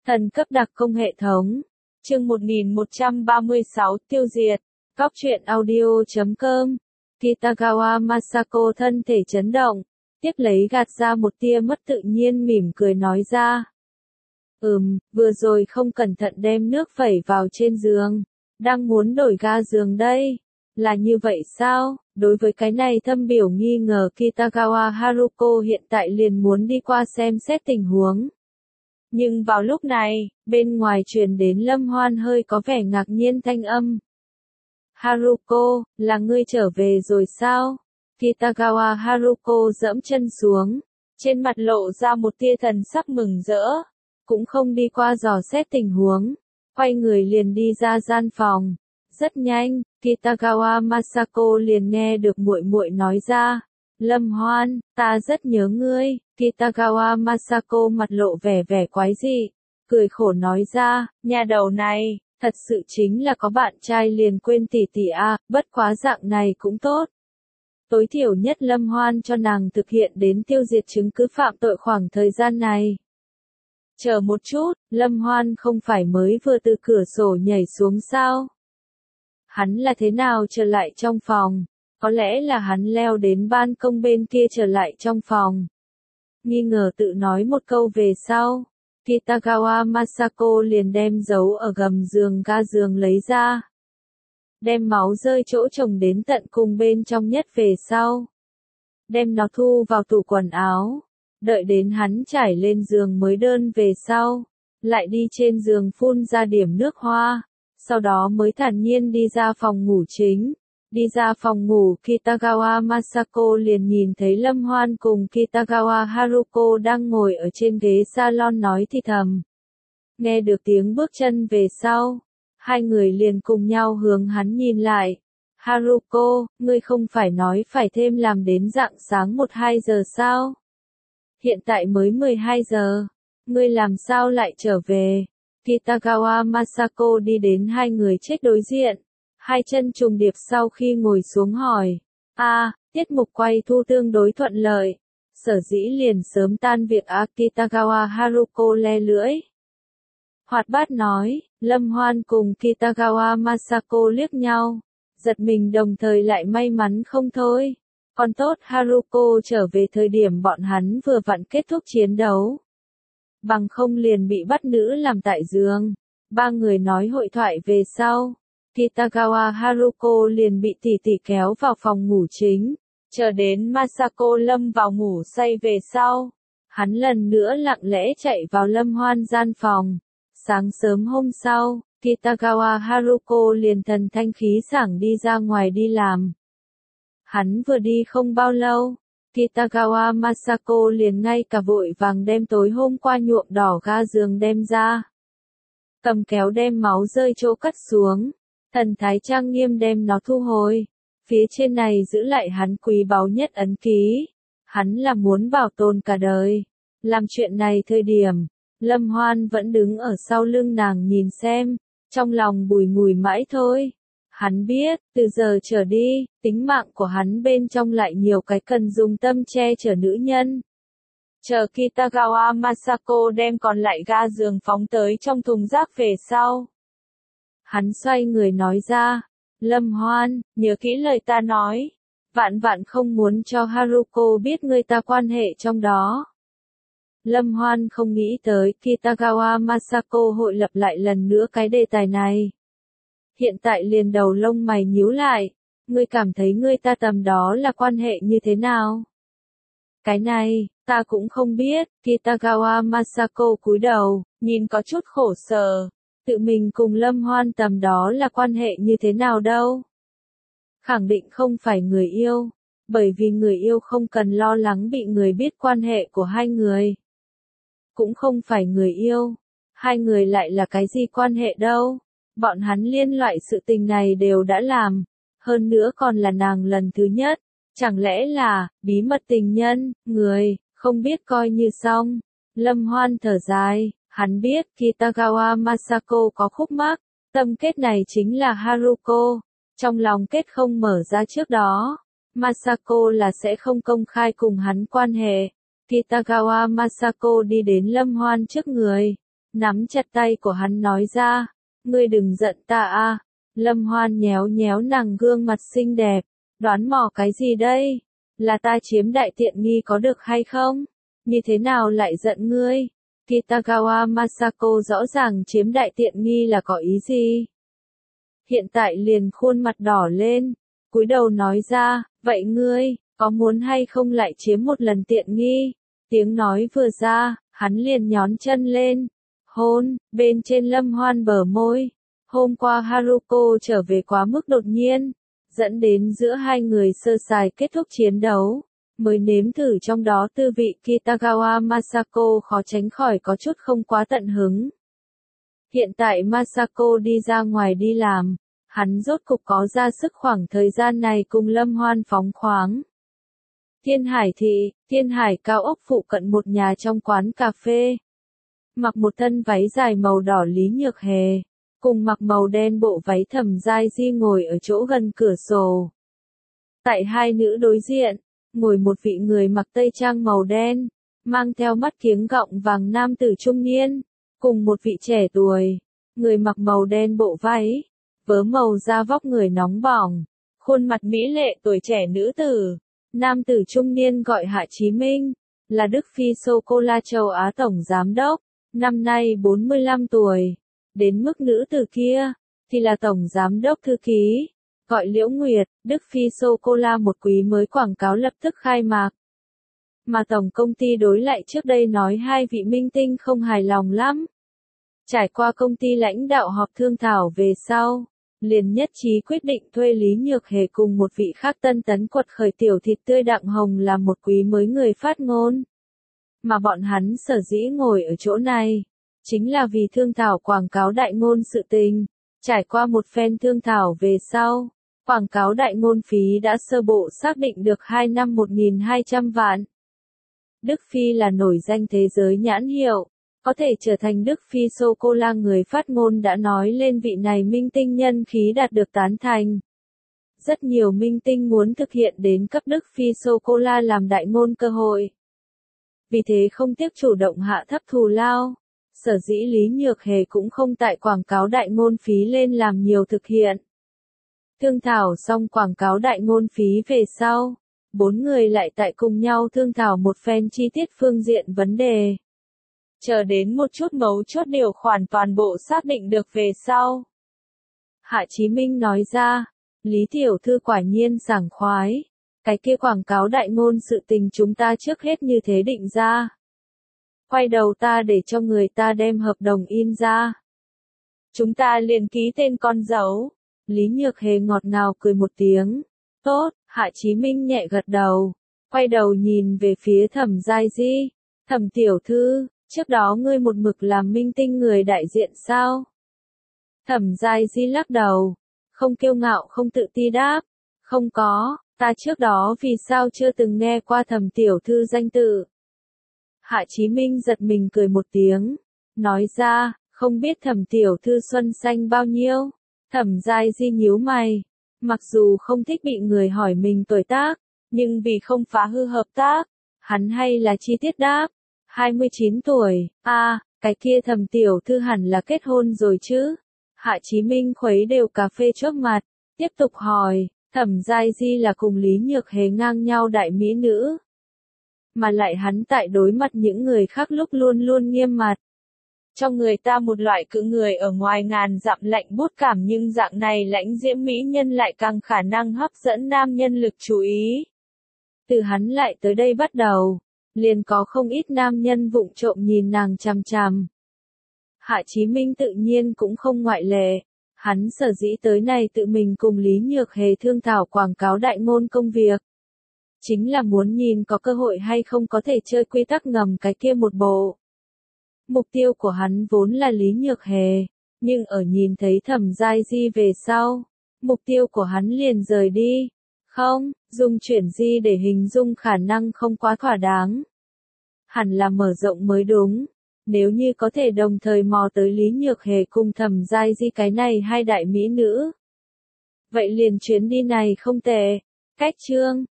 Thần cấp đặc công hệ thống. Chương 1136 tiêu diệt. Cóc truyện audio.com. Kitagawa Masako thân thể chấn động, tiếp lấy gạt ra một tia mất tự nhiên mỉm cười nói ra. Vừa rồi không cẩn thận đem nước vẩy vào trên giường, đang muốn đổi ga giường đây. Là như vậy sao? Đối với cái này thâm biểu nghi ngờ Kitagawa Haruko hiện tại liền muốn đi qua xem xét tình huống. Nhưng vào lúc này, bên ngoài truyền đến Lâm Hoan hơi có vẻ ngạc nhiên thanh âm. Haruko, là ngươi trở về rồi sao? Kitagawa Haruko giẫm chân xuống, trên mặt lộ ra một tia thần sắc mừng rỡ, cũng không đi qua dò xét tình huống, quay người liền đi ra gian phòng. Rất nhanh, Kitagawa Masako liền nghe được muội muội nói ra, Lâm Hoan, ta rất nhớ ngươi. Kitagawa Masako mặt lộ vẻ quái dị, cười khổ nói ra, nhà đầu này, thật sự chính là có bạn trai liền quên tỷ tỷ à, bất quá dạng này cũng tốt. Tối thiểu nhất Lâm Hoan cho nàng thực hiện đến tiêu diệt chứng cứ phạm tội khoảng thời gian này. Chờ một chút, Lâm Hoan không phải mới vừa từ cửa sổ nhảy xuống sao? Hắn là thế nào trở lại trong phòng? Có lẽ là hắn leo đến ban công bên kia trở lại trong phòng. Nghi ngờ tự nói một câu về sau, Kitagawa Masako liền đem giấu ở gầm giường ga giường lấy ra. Đem máu rơi chỗ chồng đến tận cùng bên trong nhất về sau. Đem nó thu vào tủ quần áo. Đợi đến hắn trải lên giường mới đơn về sau. Lại đi trên giường phun ra điểm nước hoa. Sau đó mới thản nhiên đi ra phòng ngủ chính. Đi ra phòng ngủ, Kitagawa Masako liền nhìn thấy Lâm Hoan cùng Kitagawa Haruko đang ngồi ở trên ghế salon nói thì thầm. Nghe được tiếng bước chân về sau, hai người liền cùng nhau hướng hắn nhìn lại. Haruko, ngươi không phải nói phải thêm làm đến rạng sáng 1-2 giờ sao? Hiện tại mới 12 giờ, ngươi làm sao lại trở về? Kitagawa Masako đi đến hai người chết đối diện. Hai chân trùng điệp sau khi ngồi xuống hỏi. Tiết mục quay thu tương đối thuận lợi. Sở dĩ liền sớm tan việc Kitagawa Haruko le lưỡi. Hoạt bát nói, Lâm Hoan cùng Kitagawa Masako liếc nhau. Giật mình đồng thời lại may mắn không thôi. Còn tốt Haruko trở về thời điểm bọn hắn vừa vặn kết thúc chiến đấu. Bằng không liền bị bắt nữ làm tại giường. Ba người nói hội thoại về sau. Kitagawa Haruko liền bị tỷ tỷ kéo vào phòng ngủ chính, chờ đến Masako lâm vào ngủ say về sau. Hắn lần nữa lặng lẽ chạy vào Lâm Hoan gian phòng. Sáng sớm hôm sau, Kitagawa Haruko liền thần thanh khí sảng đi ra ngoài đi làm. Hắn vừa đi không bao lâu, Kitagawa Masako liền ngay cả vội vàng đem tối hôm qua nhuộm đỏ ga giường đem ra. Cầm kéo đem máu rơi chỗ cắt xuống. Thần thái trang nghiêm đem nó thu hồi. Phía trên này giữ lại hắn quý báu nhất ấn ký. Hắn là muốn bảo tồn cả đời. Làm chuyện này thời điểm, Lâm Hoan vẫn đứng ở sau lưng nàng nhìn xem, trong lòng bùi ngùi mãi thôi. Hắn biết, từ giờ trở đi, tính mạng của hắn bên trong lại nhiều cái cần dùng tâm che chở nữ nhân. Chờ Kitagawa Masako đem còn lại ga giường phóng tới trong thùng rác về sau. Hắn xoay người nói ra, Lâm Hoan, nhớ kỹ lời ta nói, vạn vạn không muốn cho Haruko biết người ta quan hệ trong đó. Lâm Hoan không nghĩ tới Kitagawa Masako hội lập lại lần nữa cái đề tài này. Hiện tại liền đầu lông mày nhíu lại, ngươi cảm thấy người ta tầm đó là quan hệ như thế nào? Cái này, ta cũng không biết, Kitagawa Masako cúi đầu, nhìn có chút khổ sở. Tự mình cùng Lâm Hoan tầm đó là quan hệ như thế nào đâu. Khẳng định không phải người yêu, bởi vì người yêu không cần lo lắng bị người biết quan hệ của hai người. Cũng không phải người yêu, hai người lại là cái gì quan hệ đâu. Bọn hắn liên loại sự tình này đều đã làm, hơn nữa còn là nàng lần thứ nhất. Chẳng lẽ là, bí mật tình nhân, người, không biết coi như xong. Lâm Hoan thở dài. Hắn biết Kitagawa Masako có khúc mắc, tâm kết này chính là Haruko. Trong lòng kết không mở ra trước đó, Masako là sẽ không công khai cùng hắn quan hệ. Kitagawa Masako đi đến Lâm Hoan trước người, nắm chặt tay của hắn nói ra, ngươi đừng giận ta a. Lâm Hoan nhéo nhéo nàng gương mặt xinh đẹp, đoán mò cái gì đây? Là ta chiếm đại tiện nghi có được hay không? Như thế nào lại giận ngươi? Kitagawa Masako rõ ràng chiếm đại tiện nghi là có ý gì? Hiện tại liền khuôn mặt đỏ lên, cúi đầu nói ra, vậy ngươi, có muốn hay không lại chiếm một lần tiện nghi? Tiếng nói vừa ra, hắn liền nhón chân lên, hôn, bên trên Lâm Hoan bờ môi. Hôm qua Haruko trở về quá mức đột nhiên, dẫn đến giữa hai người sơ sài kết thúc chiến đấu, mới nếm thử trong đó tư vị Kitagawa Masako khó tránh khỏi có chút không quá tận hứng. Hiện tại Masako đi ra ngoài đi làm, hắn rốt cục có ra sức khoảng thời gian này cùng Lâm Hoan phóng khoáng. Thiên Hải thị, Thiên Hải cao ốc phụ cận một nhà trong quán cà phê. Mặc một thân váy dài màu đỏ Lý Nhược Hề, cùng mặc màu đen bộ váy Thẩm Giai Di ngồi ở chỗ gần cửa sổ. Tại hai nữ đối diện, ngồi một vị người mặc tây trang màu đen, mang theo mắt kiếng gọng vàng nam tử trung niên, cùng một vị trẻ tuổi, người mặc màu đen bộ váy, vớ màu da vóc người nóng bỏng, khuôn mặt mỹ lệ tuổi trẻ nữ tử. Nam tử trung niên gọi Hạ Chí Minh, là Đức Phi Sô-cô-la châu Á Tổng Giám đốc, năm nay 45 tuổi. Đến mức nữ tử kia, thì là Tổng Giám đốc thư ký, gọi Liễu Nguyệt. Đức Phi Sô-cô-la một quý mới quảng cáo lập tức khai mạc. Mà tổng công ty đối lại trước đây nói hai vị minh tinh không hài lòng lắm. Trải qua công ty lãnh đạo họp thương thảo về sau, liền nhất trí quyết định thuê Lý Nhược Hề cùng một vị khác tân tấn quật khởi tiểu thịt tươi Đặng Hồng là một quý mới người phát ngôn. Mà bọn hắn sở dĩ ngồi ở chỗ này, chính là vì thương thảo quảng cáo đại ngôn sự tình. Trải qua một phen thương thảo về sau, quảng cáo đại ngôn phí đã sơ bộ xác định được 2 năm 1.200 vạn. Đức Phi là nổi danh thế giới nhãn hiệu, có thể trở thành Đức Phi Sô-cô-la người phát ngôn đã nói lên vị này minh tinh nhân khí đạt được tán thành. Rất nhiều minh tinh muốn thực hiện đến cấp Đức Phi Sô-cô-la làm đại ngôn cơ hội. Vì thế không tiếc chủ động hạ thấp thù lao. Sở dĩ Lý Nhược Hề cũng không tại quảng cáo đại ngôn phí lên làm nhiều thực hiện. Thương thảo xong quảng cáo đại ngôn phí về sau, bốn người lại tại cùng nhau thương thảo một phen chi tiết phương diện vấn đề. Chờ đến một chút mấu chốt điều khoản toàn bộ xác định được về sau. Hạ Chí Minh nói ra, Lý tiểu thư quả nhiên sảng khoái. Cái kia quảng cáo đại ngôn sự tình chúng ta trước hết như thế định ra. Quay đầu ta để cho người ta đem hợp đồng in ra. Chúng ta liền ký tên con dấu. Lý Nhược Hề ngọt ngào cười một tiếng. Tốt, Hạ Chí Minh nhẹ gật đầu. Quay đầu nhìn về phía Thẩm Giai Di. Thẩm tiểu thư, trước đó ngươi một mực làm minh tinh người đại diện sao? Thẩm Giai Di lắc đầu. Không kiêu ngạo không tự ti đáp. Không có, ta trước đó vì sao chưa từng nghe qua Thẩm tiểu thư danh tự. Hạ Chí Minh giật mình cười một tiếng, nói ra, không biết Thẩm tiểu thư xuân xanh bao nhiêu. Thẩm Giai Di nhíu mày, mặc dù không thích bị người hỏi mình tuổi tác, nhưng vì không phá hư hợp tác, hắn hay là chi tiết đáp, 29 tuổi, cái kia Thẩm tiểu thư hẳn là kết hôn rồi chứ. Hạ Chí Minh khuấy đều cà phê trước mặt, tiếp tục hỏi, Thẩm Giai Di là cùng Lý Nhược Hề ngang nhau đại mỹ nữ. Mà lại hắn tại đối mặt những người khác lúc luôn luôn nghiêm mặt. Cho người ta một loại cự người ở ngoài ngàn dặm lạnh buốt cảm nhưng dạng này lãnh diễm mỹ nhân lại càng khả năng hấp dẫn nam nhân lực chú ý. Từ hắn lại tới đây bắt đầu, liền có không ít nam nhân vụng trộm nhìn nàng chằm chằm. Hạ Chí Minh tự nhiên cũng không ngoại lệ. Hắn sở dĩ tới này tự mình cùng Lý Nhược Hề thương thảo quảng cáo đại ngôn công việc. Chính là muốn nhìn có cơ hội hay không có thể chơi quy tắc ngầm cái kia một bộ. Mục tiêu của hắn vốn là Lý Nhược Hề, nhưng ở nhìn thấy Thẩm Giai Di về sau, mục tiêu của hắn liền rời đi. Không, dùng chuyển di để hình dung khả năng không quá thỏa đáng. Hẳn là mở rộng mới đúng. Nếu như có thể đồng thời mò tới Lý Nhược Hề cùng Thẩm Giai Di cái này hai đại mỹ nữ. Vậy liền chuyến đi này không tệ. Cách chương